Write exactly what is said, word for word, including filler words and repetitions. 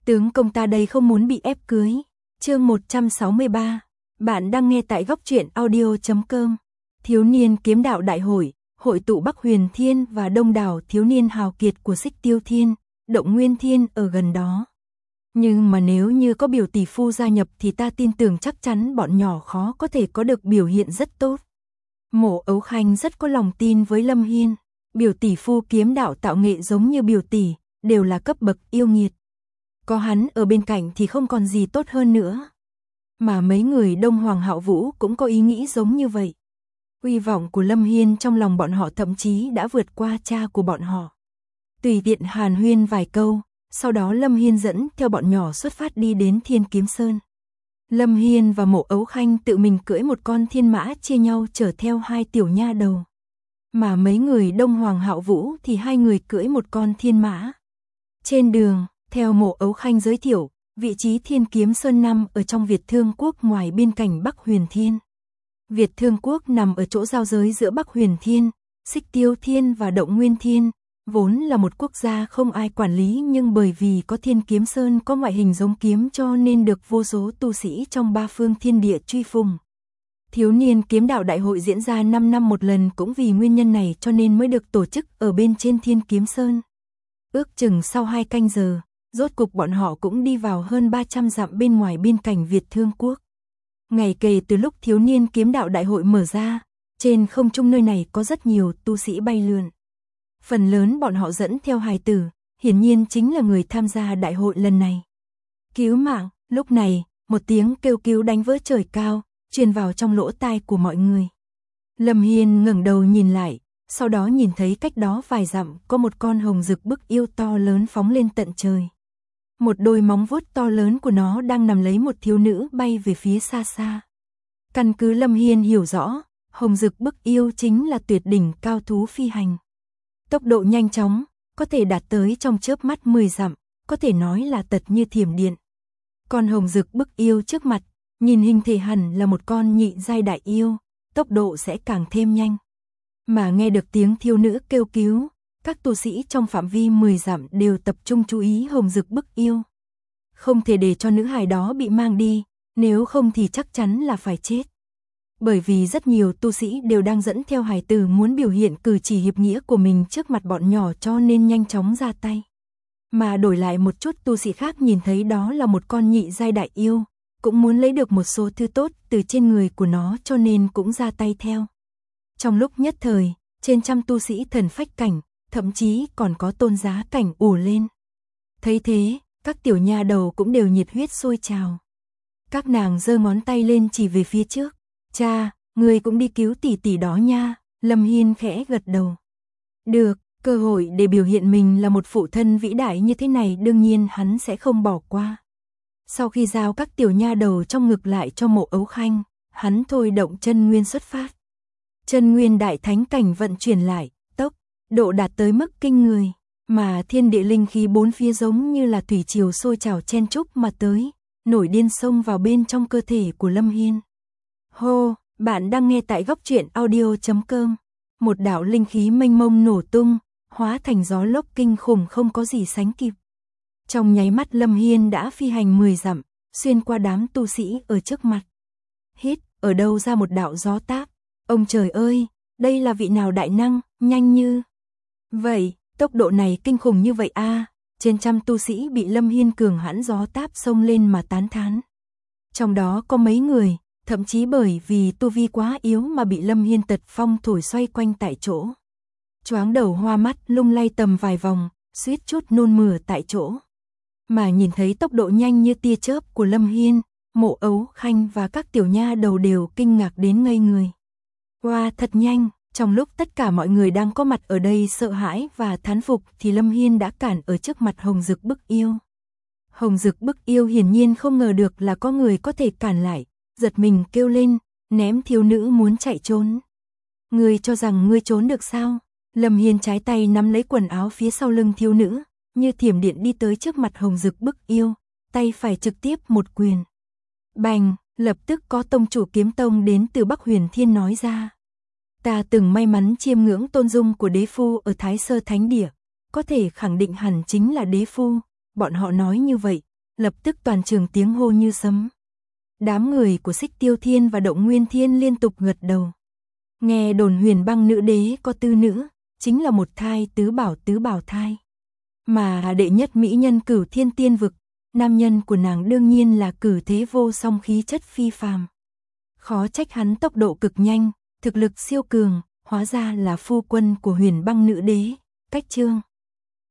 Tướng công ta đây không muốn bị ép cưới. Chương một trăm sáu mươi ba. Bạn đang nghe tại góc truyện audio chấm com. Thiếu niên kiếm đạo đại hội, hội tụ Bắc Huyền Thiên và đông đảo thiếu niên hào kiệt của Xích Tiêu Thiên, Động Nguyên Thiên ở gần đó. Nhưng mà nếu như có biểu tỷ phu gia nhập thì ta tin tưởng chắc chắn bọn nhỏ khó có thể có được biểu hiện rất tốt. Mộ Ấu Khanh rất có lòng tin với Lâm Hiên. Biểu tỷ phu kiếm đạo tạo nghệ giống như biểu tỷ, đều là cấp bậc yêu nghiệt. Có hắn ở bên cạnh thì không còn gì tốt hơn nữa. Mà mấy người Đông Hoàng Hạo Vũ cũng có ý nghĩ giống như vậy. Uy vọng của Lâm Hiên trong lòng bọn họ thậm chí đã vượt qua cha của bọn họ. Tùy tiện hàn huyên vài câu, sau đó Lâm Hiên dẫn theo bọn nhỏ xuất phát đi đến Thiên Kiếm Sơn. Lâm Hiên và Mộ Ấu Khanh tự mình cưỡi một con thiên mã chia nhau chở theo hai tiểu nha đầu. Mà mấy người Đông Hoàng Hạo Vũ thì hai người cưỡi một con thiên mã. Trên đường, theo Mộ Ấu Khanh giới thiệu, vị trí Thiên Kiếm Sơn nằm ở trong Việt Thương Quốc ngoài biên cảnh Bắc Huyền Thiên. Việt Thương Quốc nằm ở chỗ giao giới giữa Bắc Huyền Thiên, Xích Tiêu Thiên và Động Nguyên Thiên, vốn là một quốc gia không ai quản lý, nhưng bởi vì có Thiên Kiếm Sơn có ngoại hình giống kiếm cho nên được vô số tu sĩ trong ba phương thiên địa truy phùng. Thiếu niên kiếm đạo đại hội diễn ra năm năm một lần cũng vì nguyên nhân này cho nên mới được tổ chức ở bên trên Thiên Kiếm Sơn. Ước chừng sau hai canh giờ, rốt cục bọn họ cũng đi vào hơn ba trăm dặm bên ngoài biên cảnh Việt Thương Quốc. Ngày kể từ lúc thiếu niên kiếm đạo đại hội mở ra, trên không trung nơi này có rất nhiều tu sĩ bay lượn. Phần lớn bọn họ dẫn theo hài tử, hiển nhiên chính là người tham gia đại hội lần này. Cứu mạng, lúc này, một tiếng kêu cứu đánh vỡ trời cao, truyền vào trong lỗ tai của mọi người. Lâm Hiên ngẩng đầu nhìn lại, sau đó nhìn thấy cách đó vài dặm có một con hồng dực bức yêu to lớn phóng lên tận trời. Một đôi móng vuốt to lớn của nó đang nằm lấy một thiếu nữ bay về phía xa xa. Căn cứ Lâm Hiên hiểu rõ, hồng dực bức yêu chính là tuyệt đỉnh cao thú phi hành. Tốc độ nhanh chóng, có thể đạt tới trong chớp mắt mười dặm, có thể nói là tật như thiểm điện. Con hồng dực bức yêu trước mặt, nhìn hình thể hẳn là một con nhị giai đại yêu, tốc độ sẽ càng thêm nhanh. Mà nghe được tiếng thiếu nữ kêu cứu, các tu sĩ trong phạm vi mười dặm đều tập trung chú ý hồng dực bức yêu. Không thể để cho nữ hài đó bị mang đi, nếu không thì chắc chắn là phải chết. Bởi vì rất nhiều tu sĩ đều đang dẫn theo hài tử muốn biểu hiện cử chỉ hiệp nghĩa của mình trước mặt bọn nhỏ cho nên nhanh chóng ra tay. Mà đổi lại một chút tu sĩ khác nhìn thấy đó là một con nhị giai đại yêu, cũng muốn lấy được một số thứ tốt từ trên người của nó cho nên cũng ra tay theo. Trong lúc nhất thời, trên trăm tu sĩ thần phách cảnh, thậm chí còn có tôn giá cảnh ùa lên. Thấy thế, các tiểu nha đầu cũng đều nhiệt huyết sôi trào. Các nàng giơ ngón tay lên chỉ về phía trước. Cha, người cũng đi cứu tỷ tỷ đó nha. Lâm Hiên khẽ gật đầu. Được, cơ hội để biểu hiện mình là một phụ thân vĩ đại như thế này đương nhiên hắn sẽ không bỏ qua. Sau khi giao các tiểu nha đầu trong ngực lại cho Mộ Ấu Khanh, hắn thôi động chân nguyên xuất phát. Chân nguyên đại thánh cảnh vận chuyển lại, tốc độ đạt tới mức kinh người, mà thiên địa linh khí bốn phía giống như là thủy triều sôi trào chen chúc mà tới, nổi điên xông vào bên trong cơ thể của Lâm Hiên. Hô, bạn đang nghe tại góc truyện audio chấm com. Một đạo linh khí mênh mông nổ tung, hóa thành gió lốc kinh khủng không có gì sánh kịp. Trong nháy mắt Lâm Hiên đã phi hành mười dặm, xuyên qua đám tu sĩ ở trước mặt. Hít, ở đâu ra một đạo gió táp. Ông trời ơi, đây là vị nào đại năng, nhanh như vậy, tốc độ này kinh khủng như vậy a. À, trên trăm tu sĩ bị Lâm Hiên cường hãn gió táp xông lên mà tán thán. Trong đó có mấy người, thậm chí bởi vì tu vi quá yếu mà bị Lâm Hiên tật phong thổi xoay quanh tại chỗ. Choáng đầu hoa mắt lung lay tầm vài vòng, suýt chút nôn mửa tại chỗ. Mà nhìn thấy tốc độ nhanh như tia chớp của Lâm Hiên, Mộ Ấu Khanh và các tiểu nha đầu đều kinh ngạc đến ngây người. Wow, thật nhanh. Trong lúc tất cả mọi người đang có mặt ở đây sợ hãi và thán phục thì Lâm Hiên đã cản ở trước mặt hồng dực bức yêu. Hồng dực bức yêu hiển nhiên không ngờ được là có người có thể cản lại, giật mình kêu lên, ném thiếu nữ muốn chạy trốn. Ngươi cho rằng ngươi trốn được sao? Lâm Hiên trái tay nắm lấy quần áo phía sau lưng thiếu nữ, như thiểm điện đi tới trước mặt hồng dực bức yêu, tay phải trực tiếp một quyền. Bành, lập tức có tông chủ kiếm tông đến từ Bắc Huyền Thiên nói ra. Ta từng may mắn chiêm ngưỡng tôn dung của đế phu ở Thái Sơ Thánh Địa, có thể khẳng định hẳn chính là đế phu. Bọn họ nói như vậy, Lập tức toàn trường tiếng hô như sấm. Đám người của Xích Tiêu Thiên và Động Nguyên Thiên liên tục gật đầu. Nghe đồn Huyền Băng nữ đế có tư nữ, chính là một thai tứ bảo tứ bảo thai. Mà đệ nhất mỹ nhân Cửu Thiên Tiên vực, nam nhân của nàng đương nhiên là Cửu Thế Vô Song, khí chất phi phàm. Khó trách hắn tốc độ cực nhanh, thực lực siêu cường, hóa ra là phu quân của Huyền Băng nữ đế, Cách Trương.